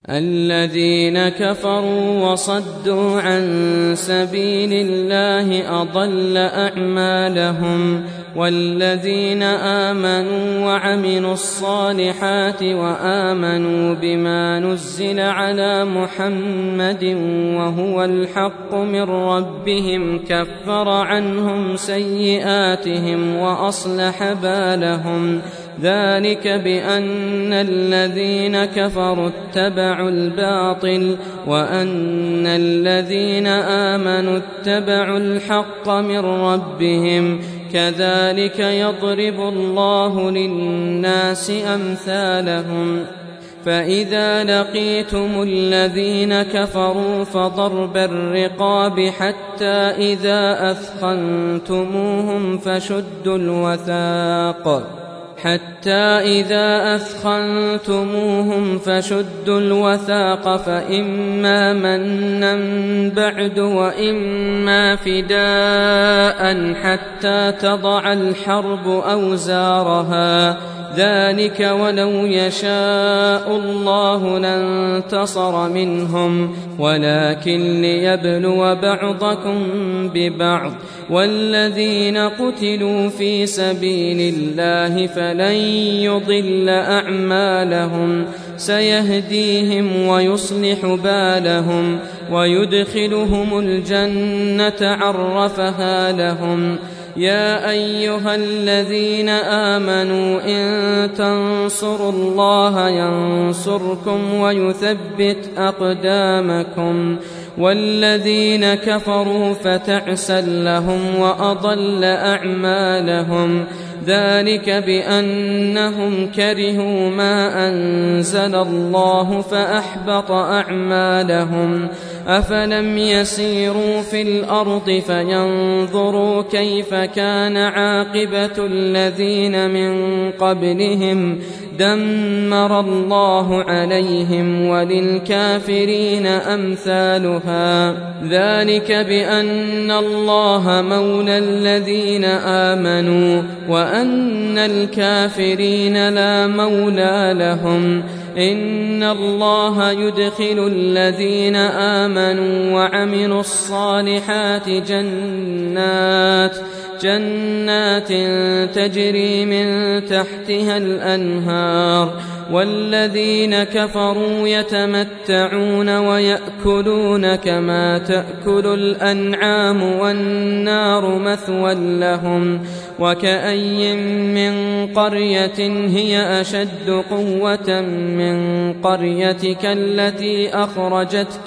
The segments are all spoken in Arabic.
الذين كفروا وصدوا عن سبيل الله أضل أعمالهم والذين آمنوا وعملوا الصالحات وآمنوا بما نزل على محمد وهو الحق من ربهم كفر عنهم سيئاتهم وأصلح بالهم ذلك بأن الذين كفروا اتبعوا الباطل وأن الذين آمنوا اتبعوا الحق من ربهم كذلك يضرب الله للناس أمثالهم فإذا لقيتم الذين كفروا فضرب الرقاب حتى إذا أثخنتموهم فشدوا الوثاق فإما منا بعد وإما فداء حتى تضع الحرب أوزارها ذلك ولو يشاء الله لانتصر منهم ولكن ليبلو بعضكم ببعض والذين قتلوا في سبيل الله فلن يضل أعمالهم سيهديهم ويصلح بالهم ويدخلهم الجنة عرفها لهم يا أيها الذين آمنوا إن تنصروا الله ينصركم ويثبت أقدامكم والذين كفروا فتعسا لهم وأضل أعمالهم ذلك بأنهم كرهوا ما أنزل الله فأحبط أعمالهم أفلم يسيروا في الأرض فينظروا كيف كان عاقبة الذين من قبلهم دمر الله عليهم وللكافرين أمثالها ذلك بأن الله مولى الذين آمنوا وأن الكافرين لا مولى لهم إن الله يدخل الذين آمنوا وعملوا الصالحات جنات تجري من تحتها الأنهار والذين كفروا يتمتعون ويأكلون كما تأكل الأنعام والنار مثوى لهم وكأي من قرية هي أشد قوة من قريتك التي أخرجتك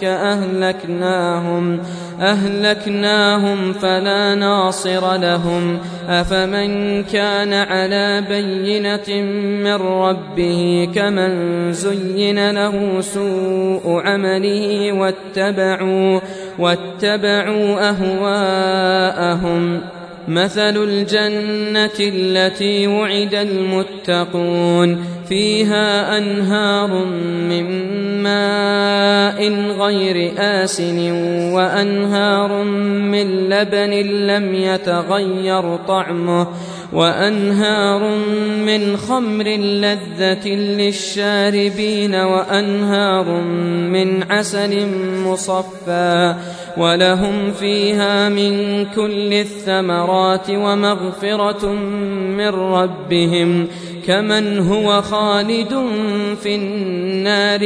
أهلكناهم فلا ناصر لهم أفمن كان على بينة من ربه كمن زين له سوء عمله واتبعوا أهواءهم مثل الجنة التي وعد المتقون فيها أنهار من ماء غير آسن وأنهار من لبن لم يتغير طعمه وأنهار من خمر لذة للشاربين وأنهار من عسل مصفى ولهم فيها من كل الثمرات ومغفرة من ربهم كمن هو خالد في النار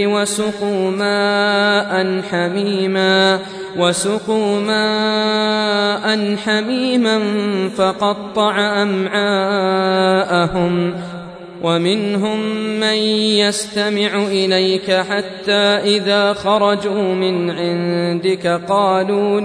وسقوا ماء حميما فقطع أمعاءهم ومنهم من يستمع إليك حتى إذا خرجوا من عندك قالوا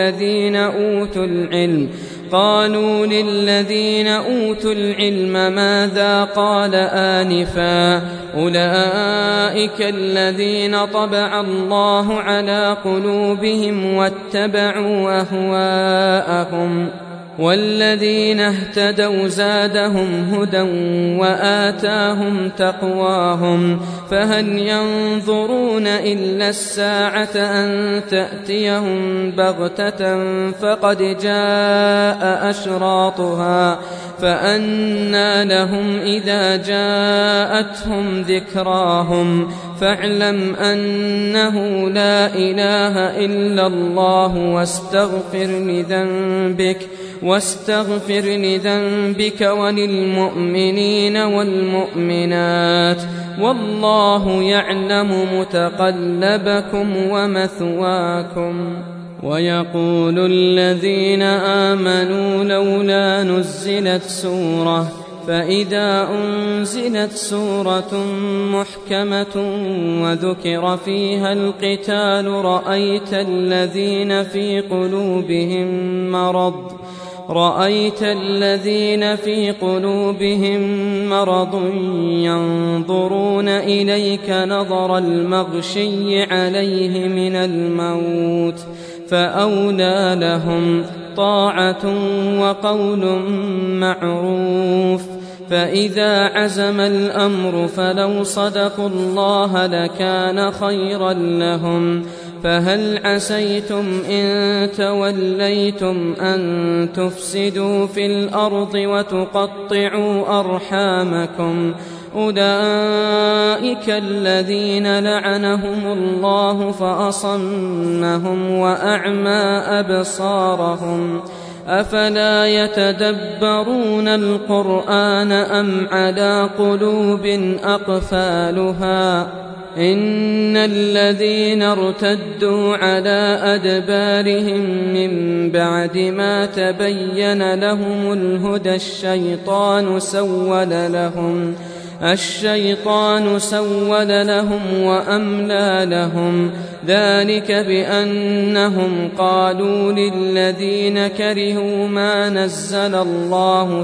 للذين أوتوا العلم ماذا قال آنفا أولئك الذين طبع الله على قلوبهم واتبعوا أهواءهم والذين اهتدوا زادهم هدى وآتاهم تقواهم فهل ينظرون إلا الساعة أن تأتيهم بغتة فقد جاء أشراطها فأنى لهم إذا جاءتهم ذكراهم فاعلم أنه لا إله إلا الله واستغفر لذنبك وللمؤمنين والمؤمنات والله يعلم متقلبكم ومثواكم. ويقول الذين آمنوا لولا نزلت سورة فإذا أنزلت سورة محكمة وذكر فيها القتال رأيت الذين في قلوبهم مرض ينظرون إليك نظر المغشي عليه من الموت فأولى لهم طاعة وقول معروف. فإذا عزم الأمر فلو صدقوا الله لكان خيرا لهم. فهل عسيتم إن توليتم أن تفسدوا في الأرض وتقطعوا أرحامكم أولئك الذين لعنهم الله فأصمهم وأعمى أبصارهم أفلا يتدبرون القرآن أم على قلوب أقفالها إن الذين ارتدوا على أدبارهم من بعد ما تبين لهم الهدى الشيطان سول لهم وأملى لهم ذلك بأنهم قالوا للذين كرهوا ما نزل الله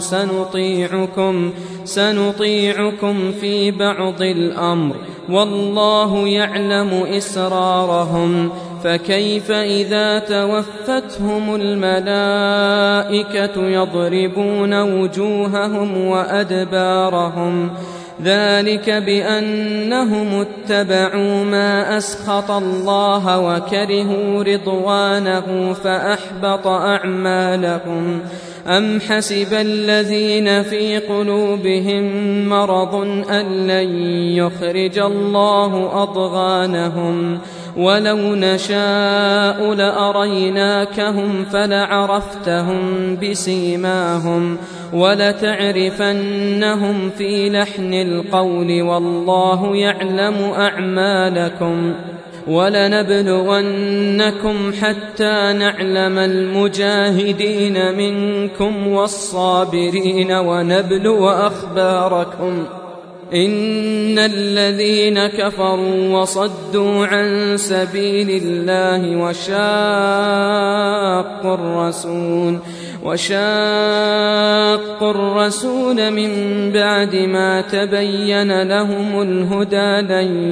سنطيعكم في بعض الأمر والله يعلم إسرارهم. فكيف إذا توفتهم الملائكة يضربون وجوههم وأدبارهم ذلك بأنهم اتبعوا ما أسخط الله وكرهوا رضوانه فأحبط أعمالهم. أم حسب الذين في قلوبهم مرض أن لن يخرج الله أضغانهم ولو نشاء لأريناكهم فلعرفتهم بسيماهم ولتعرفنهم في لحن القول والله يعلم أعمالكم. ولنبلونكم حتى نعلم المجاهدين منكم والصابرين ونبلو أخباركم. إن الذين كفروا وصدوا عن سبيل الله وشاقوا الرسول من بعد ما تبين لهم الهدى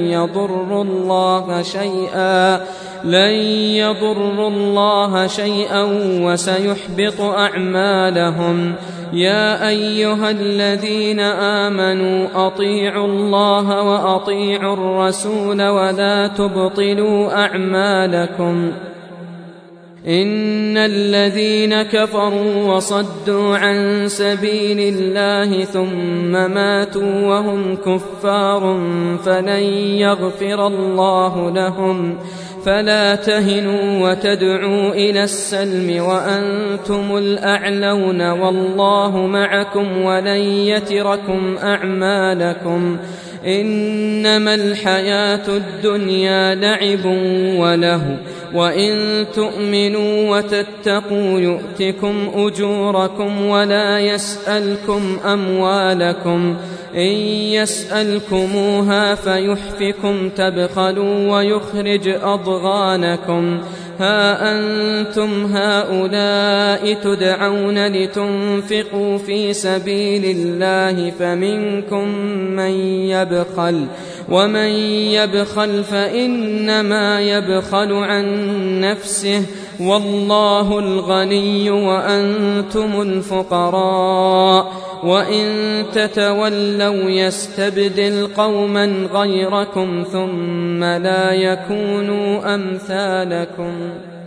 لن يضروا الله شيئا وسيحبط أعمالهم. يا أيها الذين آمنوا أطيعوا الله وأطيعوا الرسول ولا تبطلوا أعمالكم. إن الذين كفروا وصدوا عن سبيل الله ثم ماتوا وهم كفار فلن يغفر الله لهم. فلا تهنوا وتدعوا إلى السلم وأنتم الأعلون والله معكم ولن يتركم أعمالكم. إنما الحياة الدنيا لعب وله وإن تؤمنوا وتتقوا يؤتكم أجوركم ولا يسألكم أموالكم. إن يسألكموها فيحفكم تبخلوا ويخرج أضغانكم. ها أنتم هؤلاء تدعون لتنفقوا في سبيل الله فمنكم من يبخل ومن يبخل فإنما يبخل عن نفسه والله الغني وأنتم الفقراء. وإن تتولوا يستبدل قوما غيركم ثم لا يكونوا أمثالكم.